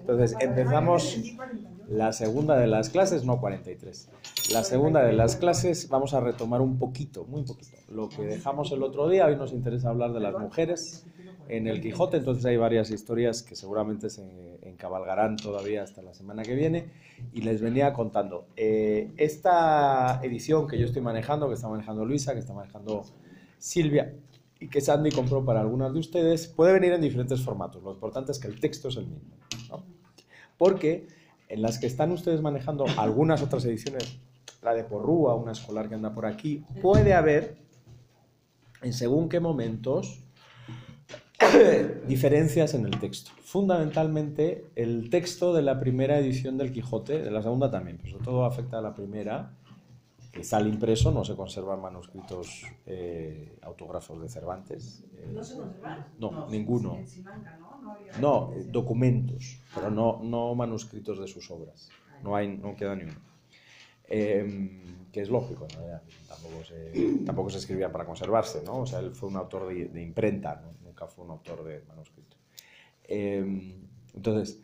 Entonces, empezamos la segunda de las clases, no 43. La segunda de las clases vamos a retomar un poquito, muy poquito, lo que dejamos el otro día. Hoy nos interesa hablar de las mujeres en el Quijote, entonces hay varias historias que seguramente se encabalgarán todavía hasta la semana que viene y les venía contando. Esta edición que yo estoy manejando, que está manejando Luisa, que está manejando Silvia y que Sandy compró para algunas de ustedes, puede venir en diferentes formatos. Lo importante es que el texto es el mismo, ¿no? Porque en las que están ustedes manejando algunas otras ediciones, la de Porrúa, una escolar que anda por aquí, puede haber, en según qué momentos, diferencias en el texto. Fundamentalmente, el texto de la primera edición del Quijote, de la segunda también, pero sobre todo afecta a la primera, que sale impreso, no se conservan manuscritos autógrafos de Cervantes. ¿No se conservan? No, ninguno. En Simancas, ¿no? No, documentos, pero no manuscritos de sus obras. No queda ni uno. Que es lógico, ¿no? Tampoco se escribían para conservarse, ¿no? O sea, él fue un autor de imprenta, ¿no? Nunca fue un autor de manuscrito. Entonces,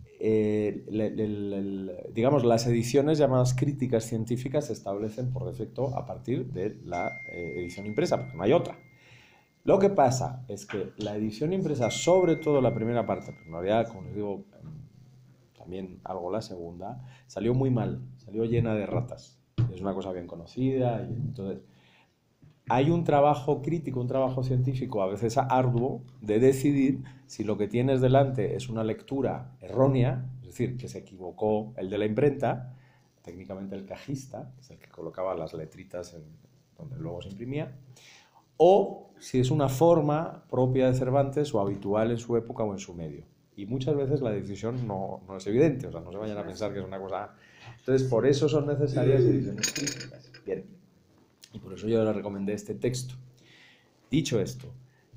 digamos, las ediciones llamadas críticas científicas se establecen por defecto a partir de la edición impresa, porque no hay otra. Lo que pasa es que la edición impresa, sobre todo la primera parte, pero en realidad, como les digo, también algo la segunda, salió muy mal, salió llena de ratas. Es una cosa bien conocida. Y entonces, hay un trabajo crítico, un trabajo científico, a veces arduo, de decidir si lo que tienes delante es una lectura errónea, es decir, que se equivocó el de la imprenta, técnicamente el cajista, que es el que colocaba las letritas en donde luego se imprimía, o si es una forma propia de Cervantes o habitual en su época o en su medio. Y muchas veces la decisión no es evidente, o sea, no se vayan a pensar que es una cosa... Entonces, por eso son necesarias ediciones críticas. Bien, y por eso yo le recomendé este texto. Dicho esto,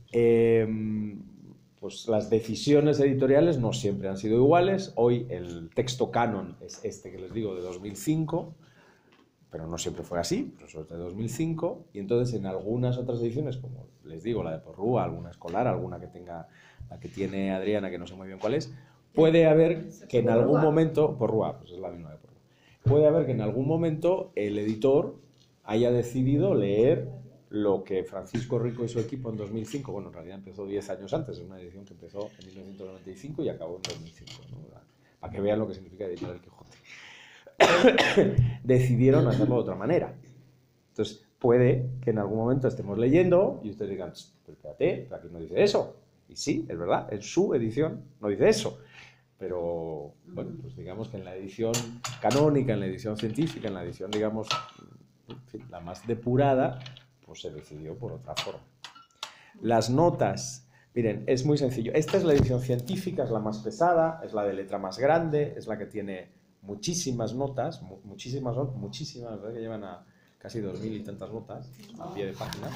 pues las decisiones editoriales no siempre han sido iguales. Hoy el texto canon es este que les digo, de 2005, pero no siempre fue así, pero eso es de 2005, y entonces en algunas otras ediciones, como les digo, la de Porrúa, alguna escolar, alguna que tenga, la que tiene Adriana, que no sé muy bien cuál es, puede haber que en algún momento, Porrúa, pues es la misma de Porrúa, puede haber que en algún momento el editor haya decidido leer lo que Francisco Rico y su equipo en 2005, bueno, en realidad empezó 10 años antes, es una edición que empezó en 1995 y acabó en 2005, ¿no? Para que vean lo que significa editar el Quijote. Decidieron hacerlo de otra manera. Entonces, puede que en algún momento estemos leyendo y ustedes digan, pero espérate, pero aquí no dice eso. Y sí, es verdad, en su edición no dice eso. Pero, bueno, pues digamos que en la edición canónica, en la edición científica, en la edición, digamos, en fin, la más depurada, pues se decidió por otra forma. Las notas, miren, es muy sencillo. Esta es la edición científica, es la más pesada, es la de letra más grande, es la que tiene muchísimas notas, muchísimas, ¿verdad? Que llevan a casi 2000 y tantas notas a pie de página.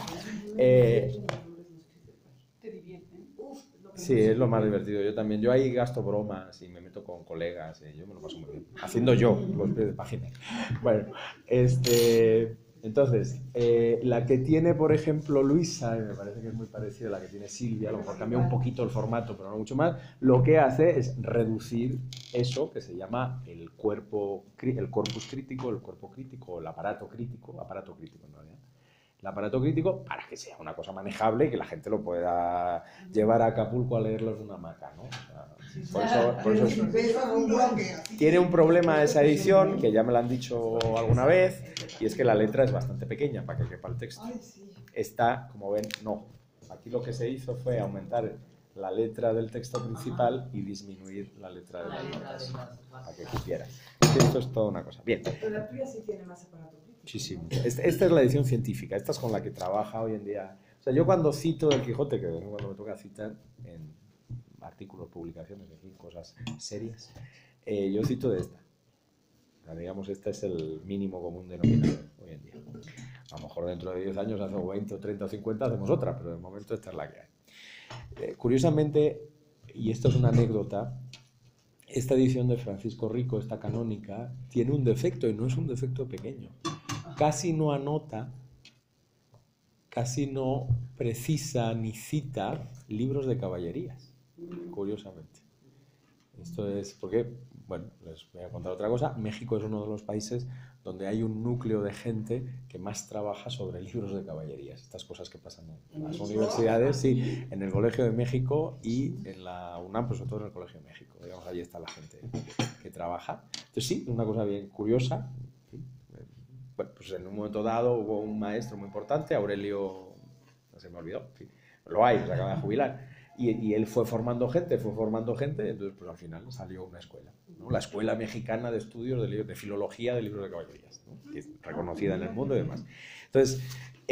Sí, es lo más divertido. Yo también, yo ahí gasto bromas y me meto con colegas, yo me lo paso muy bien, haciendo yo los pies de página. Bueno, entonces, la que tiene, por ejemplo, Luisa, y me parece que es muy parecida a la que tiene Silvia, a lo mejor cambia un poquito el formato, pero no mucho más, lo que hace es reducir eso que se llama el corpus crítico, el cuerpo crítico, el aparato crítico en realidad. El aparato crítico para que sea una cosa manejable y que la gente lo pueda llevar a Acapulco a leerlo en una hamaca, ¿no? O sea, por eso tiene un problema esa edición, que ya me lo han dicho alguna vez, y es que la letra es bastante pequeña para que quepa el texto. Esta, como ven, no. Aquí lo que se hizo fue aumentar la letra del texto principal y disminuir la letra de las notas para que cupiera. Esto es toda una cosa. Bien. Pero la tuya sí tiene más aparato crítico. Muchísimo. Esta es la edición científica, esta es con la que trabaja hoy en día. O sea, yo cuando cito del Quijote, que cuando me toca citar en artículos, publicaciones, en fin, cosas serias, yo cito de esta. O sea, digamos, este es el mínimo común denominador hoy en día. A lo mejor dentro de 10 años, hacemos 20 o 30 o 50, hacemos otra, pero de momento esta es la que hay. Curiosamente, y esto es una anécdota, esta edición de Francisco Rico, esta canónica, tiene un defecto y no es un defecto pequeño. Casi no anota, casi no precisa ni cita libros de caballerías, curiosamente. Esto es porque, bueno, les voy a contar otra cosa. México es uno de los países donde hay un núcleo de gente que más trabaja sobre libros de caballerías. Estas cosas que pasan en las universidades, sí, en el Colegio de México y en la UNAM, pues sobre todo en el Colegio de México. Digamos, ahí está la gente que trabaja. Entonces sí, una cosa bien curiosa. Bueno, pues en un momento dado hubo un maestro muy importante, Aurelio, no se me olvidó, en fin, lo hay, se acaba de jubilar. Y él fue formando gente, entonces pues al final salió una escuela, ¿no? La Escuela Mexicana de Estudios de Filología de Libros de Caballerías, ¿no? Que es reconocida en el mundo y demás. Entonces,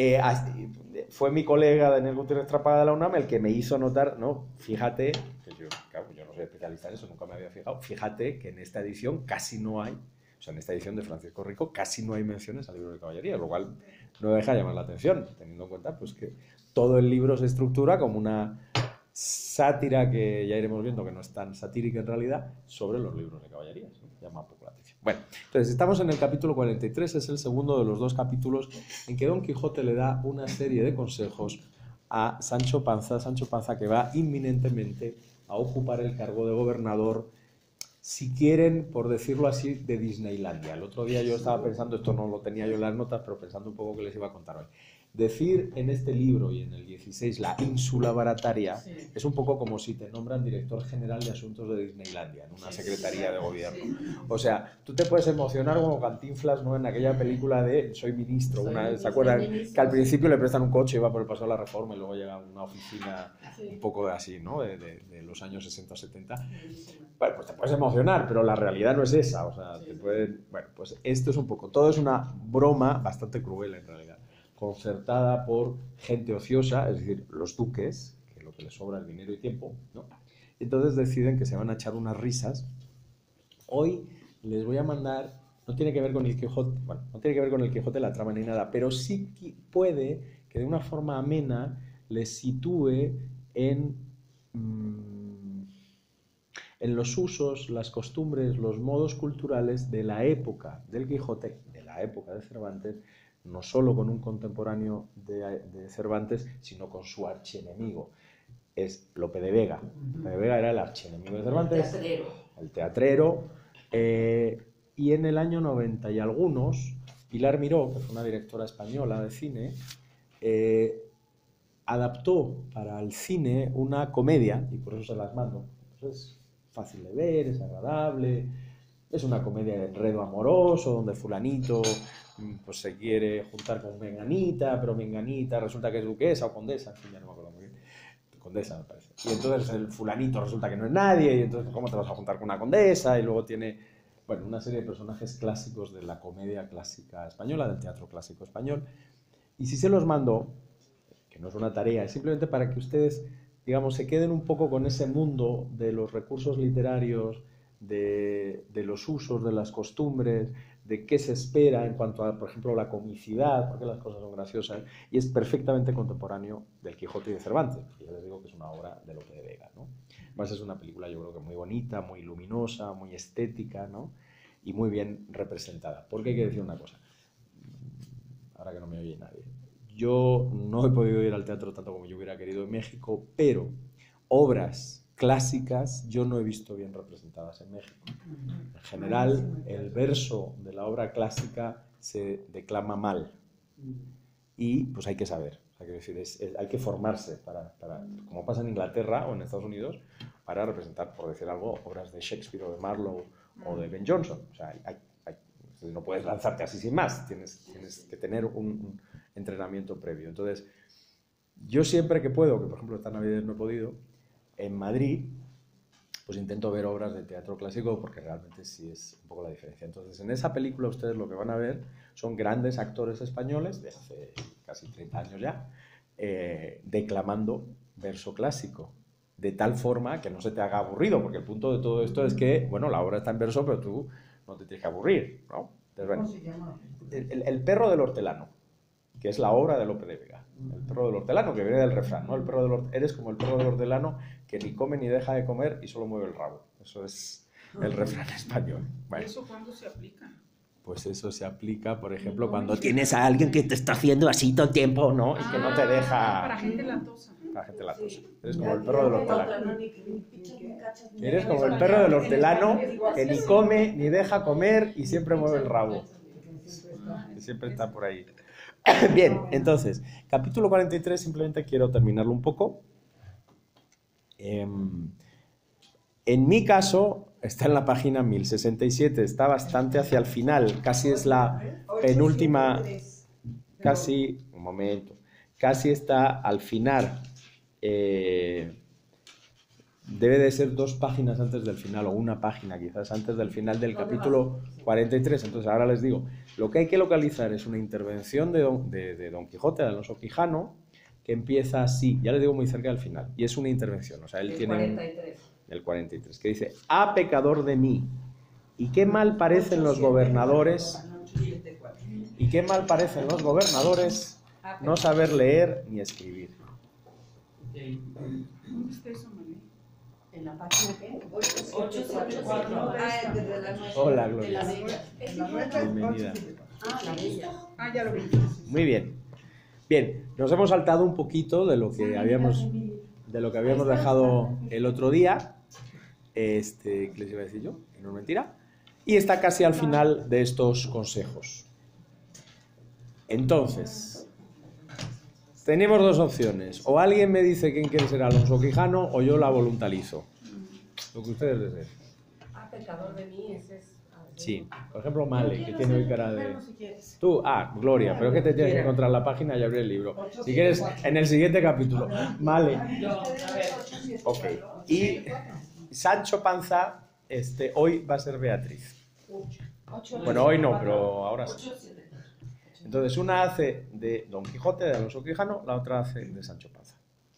fue mi colega Daniel Gutiérrez Trapaga de la UNAM el que me hizo notar, no, fíjate, que claro, yo no soy especialista en eso, nunca me había fijado, fíjate que en esta edición casi no hay, o sea, en esta edición de Francisco Rico casi no hay menciones al libro de caballería, lo cual no deja de llamar la atención, teniendo en cuenta pues, que todo el libro se estructura como una sátira que ya iremos viendo que no es tan satírica en realidad sobre los libros de caballerías, ¿no? Llama un poco la atención. Bueno, entonces estamos en el capítulo 43, es el segundo de los dos capítulos en que Don Quijote le da una serie de consejos a Sancho Panza que va inminentemente a ocupar el cargo de gobernador, si quieren, por decirlo así, de Disneylandia. El otro día yo estaba pensando, esto no lo tenía yo en las notas, pero pensando un poco que les iba a contar hoy. Decir en este libro y en el 16 la ínsula barataria, sí, es un poco como si te nombran director general de asuntos de Disneylandia en una secretaría de gobierno. O sea, tú te puedes emocionar como Cantinflas, ¿no? En aquella película de Soy ministro, ¿se acuerdan? Que al principio le prestan un coche y va por el paso de la Reforma y luego llega a una oficina un poco así, ¿no? De los años 60-70. Bueno, pues te puedes emocionar, pero la realidad no es esa. O sea, te pueden... Bueno, pues esto es un poco... Todo es una broma bastante cruel en realidad, concertada por gente ociosa, es decir, los duques, que es lo que les sobra es dinero y tiempo, ¿no? Entonces deciden que se van a echar unas risas. Hoy les voy a mandar, no tiene que ver con el Quijote, bueno, no tiene que ver con el Quijote la trama ni nada, pero sí puede que de una forma amena les sitúe en los usos, las costumbres, los modos culturales de la época del Quijote, de la época de Cervantes, no solo con un contemporáneo de Cervantes, sino con su archienemigo. Es Lope de Vega. Lope de Vega era el archienemigo de Cervantes. El teatrero. Y en el año 90 y algunos, Pilar Miró, que fue una directora española de cine, adaptó para el cine una comedia, y por eso se las mando. Es fácil de ver, es agradable, es una comedia de enredo amoroso, donde fulanito pues se quiere juntar con menganita, pero menganita resulta que es duquesa o condesa, en fin, ya no me acuerdo muy bien, condesa me parece. Y entonces el fulanito resulta que no es nadie, y entonces ¿cómo te vas a juntar con una condesa? Y luego tiene, bueno, una serie de personajes clásicos de la comedia clásica española, del teatro clásico español. Y si se los mando, que no es una tarea, es simplemente para que ustedes, digamos, se queden un poco con ese mundo de los recursos literarios, de los usos, de las costumbres, de qué se espera en cuanto a, por ejemplo, la comicidad, porque las cosas son graciosas, y es perfectamente contemporáneo del Quijote y de Cervantes, que ya les digo que es una obra de Lope de Vega, ¿no? Además es una película yo creo que muy bonita, muy luminosa, muy estética, ¿no? Y muy bien representada. Porque hay que decir una cosa, ahora que no me oye nadie, yo no he podido ir al teatro tanto como yo hubiera querido en México, pero obras clásicas yo no he visto bien representadas en México. En general, el verso de la obra clásica se declama mal y pues hay que saber, hay que decir, hay que formarse para, como pasa en Inglaterra o en Estados Unidos, para representar, por decir algo, obras de Shakespeare o de Marlowe o de Ben Jonson. O sea, no puedes lanzarte así sin más, tienes que tener un entrenamiento previo. Entonces, yo siempre que puedo, que por ejemplo esta Navidad no he podido, en Madrid, pues intento ver obras de teatro clásico porque realmente sí es un poco la diferencia. Entonces, en esa película ustedes lo que van a ver son grandes actores españoles de hace casi 30 años ya, declamando verso clásico, de tal forma que no se te haga aburrido, porque el punto de todo esto es que, bueno, la obra está en verso, pero tú no te tienes que aburrir, ¿no? Entonces, bueno, ¿cómo se llama? El perro del hortelano, que es la obra de Lope de Vega. El perro del hortelano, que viene del refrán, ¿no? Eres como el perro del hortelano que ni come ni deja de comer y solo mueve el rabo. Eso es el refrán español. Bueno, ¿Eso cuándo se aplica? Pues eso se aplica, por ejemplo, cuando tienes a alguien que te está haciendo así todo el tiempo, ¿no? Y que no te deja... Para gente latosa. la gente la tose. Eres como el perro del hortelano. Eres como el perro del hortelano que ni come, ni deja comer y siempre mueve el rabo. Que siempre está por ahí. Bien, entonces, capítulo 43, simplemente quiero terminarlo un poco. En mi caso, está en la página 1067, está bastante hacia el final, casi es la penúltima, casi, un momento, casi está al final. Debe de ser 2 páginas antes del final, o una página quizás antes del final del capítulo 43. Entonces ahora les digo, lo que hay que localizar es una intervención de Don Quijote, de Alonso Quijano, que empieza así, ya les digo, muy cerca del final, y es una intervención, o sea, él tiene el 43, que dice: ¡Ah, pecador de mí! ¿Y qué mal parecen los gobernadores? ¿Y qué mal parecen los gobernadores no saber leer ni escribir? ¿Dónde está eso, Manuel? ¿En la página qué? 874. Hola, Gloria. Bienvenida. La bella. Ya lo vi. Muy bien. Bien, nos hemos saltado un poquito de lo que habíamos dejado el otro día. ¿Qué les iba a decir yo? Que no es mentira. Y está casi al final de estos consejos. Entonces, tenemos 2 opciones. O alguien me dice quién quiere ser Alonso Quijano, o yo la voluntarizo. Lo que ustedes deseen. Pecador de mí, ese es... Sí, por ejemplo, Male, que tiene hoy cara de... Tú, Gloria, pero es que te tienes que encontrar la página y abrir el libro. Si quieres, en el siguiente capítulo. Male. Ok. Y Sancho Panza, hoy va a ser Beatriz. Bueno, hoy no, pero ahora sí. Entonces, una hace de Don Quijote, de Alonso Quijano, la otra hace de Sancho Panza.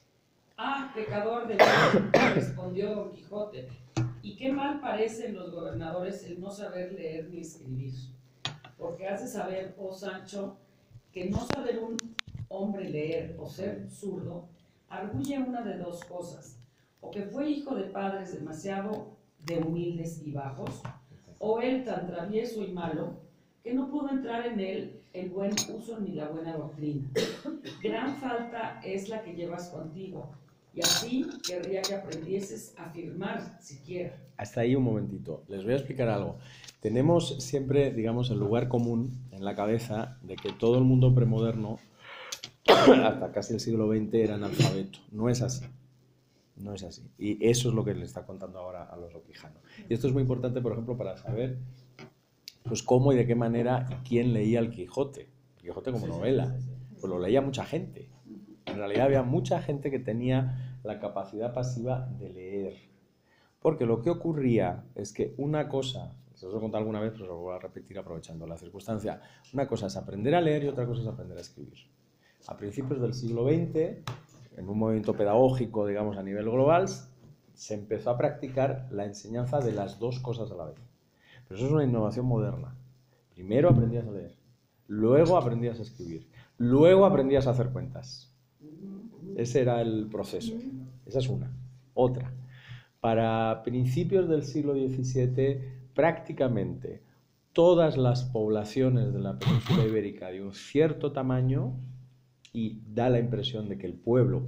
Pecador de mí, respondió Don Quijote, y qué mal parecen los gobernadores el no saber leer ni escribir, porque has de saber, oh Sancho, que no saber un hombre leer o ser zurdo arguye una de 2 cosas: o que fue hijo de padres demasiado de humildes y bajos, o él tan travieso y malo que no pudo entrar en él el buen uso ni la buena doctrina. Gran falta es la que llevas contigo, y así querría que aprendieses a firmar siquiera. Hasta ahí un momentito. Les voy a explicar algo. Tenemos siempre, digamos, el lugar común en la cabeza de que todo el mundo premoderno, hasta casi el siglo XX, era analfabeto. No es así. No es así. Y eso es lo que le está contando ahora a Alonso Quijano. Y esto es muy importante, por ejemplo, para saber pues cómo y de qué manera y quién leía el Quijote. El Quijote como novela. Pues lo leía mucha gente. En realidad había mucha gente que tenía la capacidad pasiva de leer. Porque lo que ocurría es que una cosa, se os lo he contado alguna vez, pero os lo voy a repetir aprovechando la circunstancia, una cosa es aprender a leer y otra cosa es aprender a escribir. A principios del siglo XX, en un movimiento pedagógico, digamos, a nivel global, se empezó a practicar la enseñanza de las 2 cosas a la vez. Pero eso es una innovación moderna. Primero aprendías a leer, luego aprendías a escribir, luego aprendías a hacer cuentas. Ese era el proceso. Esa es una. Otra. Para principios del siglo XVII, prácticamente todas las poblaciones de la península ibérica de un cierto tamaño, y da la impresión de que el pueblo,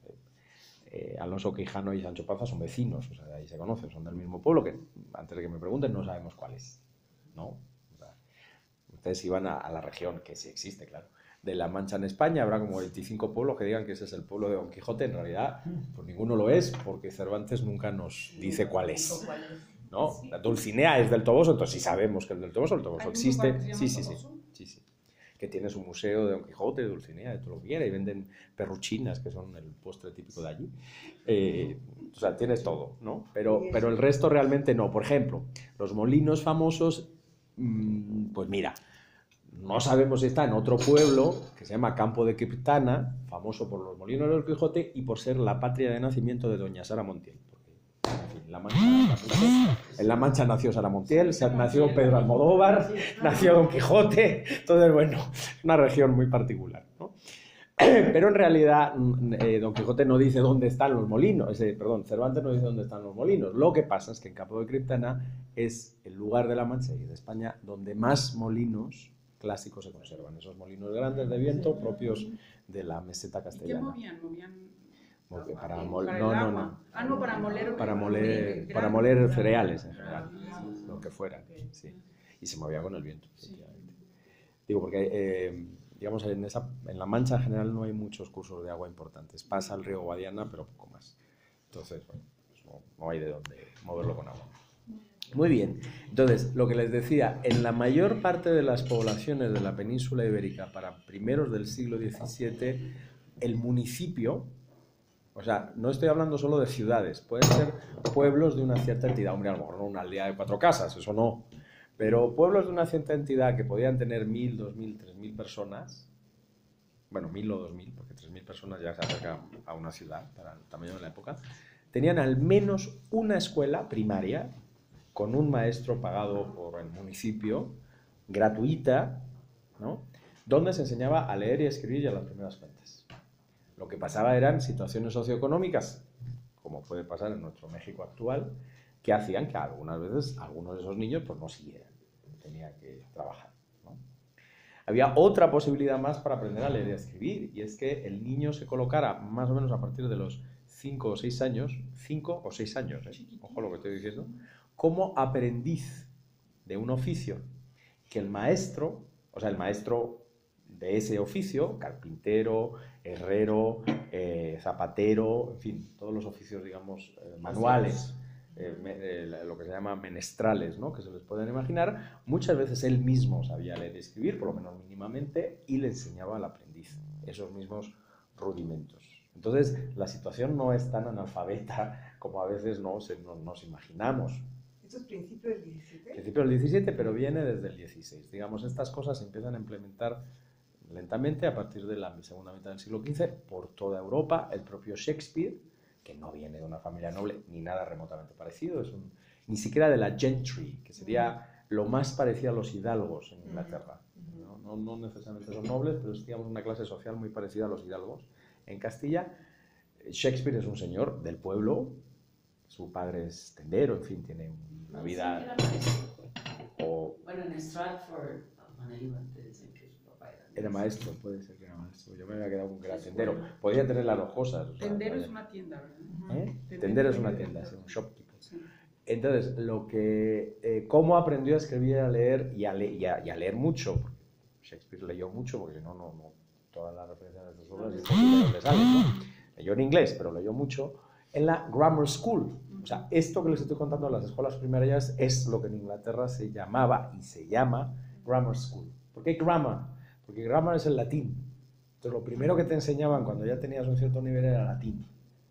Alonso Quijano y Sancho Panza son vecinos, o sea, ahí se conocen, son del mismo pueblo, que antes de que me pregunten no sabemos cuál es, ¿no? O sea, ustedes iban a la región, que sí existe, claro, de La Mancha en España, habrá como 25 pueblos que digan que ese es el pueblo de Don Quijote. En realidad, pues ninguno lo es, porque Cervantes nunca nos dice cuál es, ¿no? La Dulcinea es del Toboso, entonces sí sabemos que el Toboso existe. Sí. Que tiene su museo de Don Quijote, de Dulcinea, de todo lo que quiera, y venden perruchinas, que son el postre típico de allí. O sea, tienes todo, ¿no? Pero el resto realmente no. Por ejemplo, los molinos famosos, pues mira, no sabemos si está en otro pueblo que se llama Campo de Criptana, famoso por los molinos del Quijote y por ser la patria de nacimiento de doña Sara Montiel. Porque, en fin, en La Mancha nació Sara Montiel, nació Pedro Almodóvar, nació Don Quijote. Entonces, bueno, es una región muy particular, ¿no? Pero en realidad Don Quijote no dice dónde están los molinos, Cervantes no dice dónde están los molinos. Lo que pasa es que en Campo de Criptana es el lugar de La Mancha y de España donde más molinos clásicos se conservan, esos molinos grandes de viento propios de la meseta castellana. ¿Y qué movían? Porque para Para moler, el no, no, agua. no. Ah, no, para moler. Para moler cereales en general, Ah, lo que fuera, ok. sí. Y se movía con el viento, Sí. efectivamente. Digo, porque, digamos, en La Mancha en general no hay muchos cursos de agua importantes. Pasa el río Guadiana, pero poco más. Entonces, bueno, pues no hay de dónde moverlo con agua. Muy bien. Entonces, lo que les decía, en la mayor parte de las poblaciones de la península ibérica para primeros del siglo XVII, el municipio, o sea, no estoy hablando solo de ciudades, pueden ser pueblos de una cierta entidad, hombre, a lo mejor no una aldea de 4 casas, eso no, pero pueblos de una cierta entidad que podían tener 1.000, 2.000, 3.000 personas, bueno, 1.000 o 2.000, porque 3.000 personas ya se acerca a una ciudad para el tamaño de la época, tenían al menos una escuela primaria con un maestro pagado por el municipio, gratuita, ¿no? Donde se enseñaba a leer y a escribir y a las primeras cuentas. Lo que pasaba eran situaciones socioeconómicas, como puede pasar en nuestro México actual, que hacían que algunas veces algunos de esos niños pues no siguieran, tenían que trabajar, ¿no? Había otra posibilidad más para aprender a leer y a escribir, y es que el niño se colocara más o menos a partir de los 5 o 6 años, 5 o 6 años, ojo lo que estoy diciendo, como aprendiz de un oficio, que el maestro, o sea, el maestro de ese oficio, carpintero, herrero, zapatero, en fin, todos los oficios, digamos, manuales, lo que se llama menestrales, ¿no? Que se les pueden imaginar, muchas veces él mismo sabía leer y escribir, por lo menos mínimamente, y le enseñaba al aprendiz esos mismos rudimentos. Entonces, la situación no es tan analfabeta como a veces nos imaginamos. ¿Esto es principio del 17? Principio del 17, pero viene desde el 16. Digamos, estas cosas se empiezan a implementar lentamente a partir de la segunda mitad del siglo XV por toda Europa. El propio Shakespeare, que no viene de una familia noble ni nada remotamente parecido, ni siquiera de la gentry, que sería lo más parecido a los hidalgos en Inglaterra. No necesariamente son nobles, pero es, digamos, una clase social muy parecida a los hidalgos. En Castilla, Shakespeare es un señor del pueblo, su padre es tendero, en fin, tiene una vida... Era maestro. O Bueno, en Stratford, cuando iban, te dicen que su papá era maestro, puede ser que era maestro. Yo me había quedado con que era tendero. Podía tener las dos cosas. O sea, Tendero vaya. es una tienda, ¿verdad? Tendero es una tienda, es un shopkeeper. Entonces, cómo aprendió a escribir, a leer y a leer mucho. Shakespeare leyó mucho, porque si no, todas las referencias de sus obras es imposible que salen, ¿no? Leyó en inglés, pero leyó mucho en la grammar school. O sea, esto que les estoy contando en las escuelas primarias es lo que en Inglaterra se llamaba y se llama grammar school. ¿Por qué grammar? Porque grammar es el latín. Entonces, lo primero que te enseñaban cuando ya tenías un cierto nivel era latín.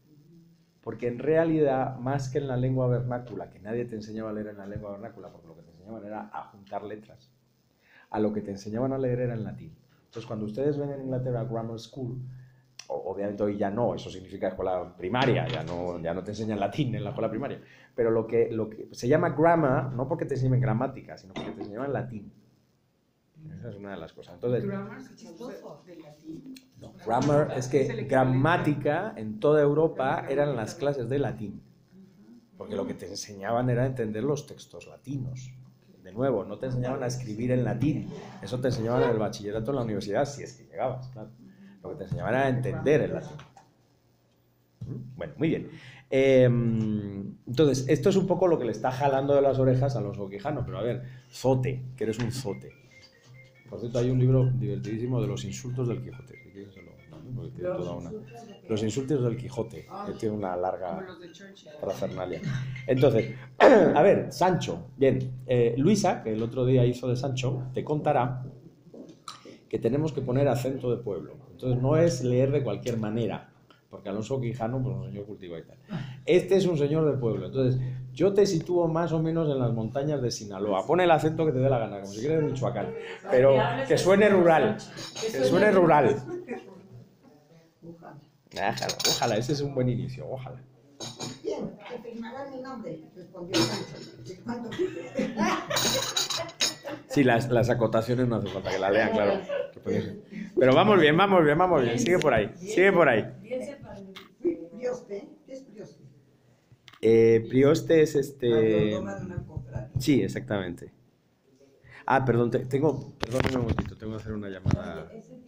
Porque en realidad, más que en la lengua vernácula, que nadie te enseñaba a leer en la lengua vernácula, porque lo que te enseñaban era a juntar letras, a lo que te enseñaban a leer era en latín. Entonces, cuando ustedes ven en Inglaterra Grammar School, obviamente hoy ya no, eso significa escuela primaria, ya no te enseñan latín en la escuela primaria, pero lo que se llama grammar, no porque te enseñen gramática, sino porque te enseñan latín. Esa es una de las cosas. Entonces, Grammar se traduce del latín. no, grammar es que gramática en toda Europa eran las clases de latín, porque lo que te enseñaban era entender los textos latinos. De nuevo, no te enseñaban a escribir en latín, eso te enseñaban en el bachillerato en la universidad, si es que llegabas, claro. Lo que te enseñaban era a entender el latín. Bueno, muy bien. Entonces, esto es un poco lo que le está jalando de las orejas a los oquijanos, pero a ver, zote, que eres un zote. Por cierto, hay un libro divertidísimo de los insultos del Quijote. Si quieres, porque tiene toda una... Los insultos del Quijote, que tiene una larga Como los de Churchill. parafernalia. Entonces, a ver, Sancho. Bien, Luisa, que el otro día hizo de Sancho, te contará que tenemos que poner acento de pueblo. Entonces, no es leer de cualquier manera, porque Alonso Quijano, pues un señor cultivado y tal. Este es un señor de pueblo. Entonces, yo te sitúo más o menos en las montañas de Sinaloa. Pon el acento que te dé la gana, como si quieres de Michoacán. Pero que suene rural. Que suene rural. Ojalá, ese es un buen inicio, ojalá. Bien, que firmarán mi nombre, respondió Sancho. ¿Cuánto dice? Sí, las acotaciones no hace falta que la lean, claro. Pero vamos bien. Sigue por ahí. Prioste, ¿qué es Prioste? Prioste es este... Toma de una cofradía. Sí, exactamente. Ah, perdón, perdóname un momentito, tengo que hacer una llamada.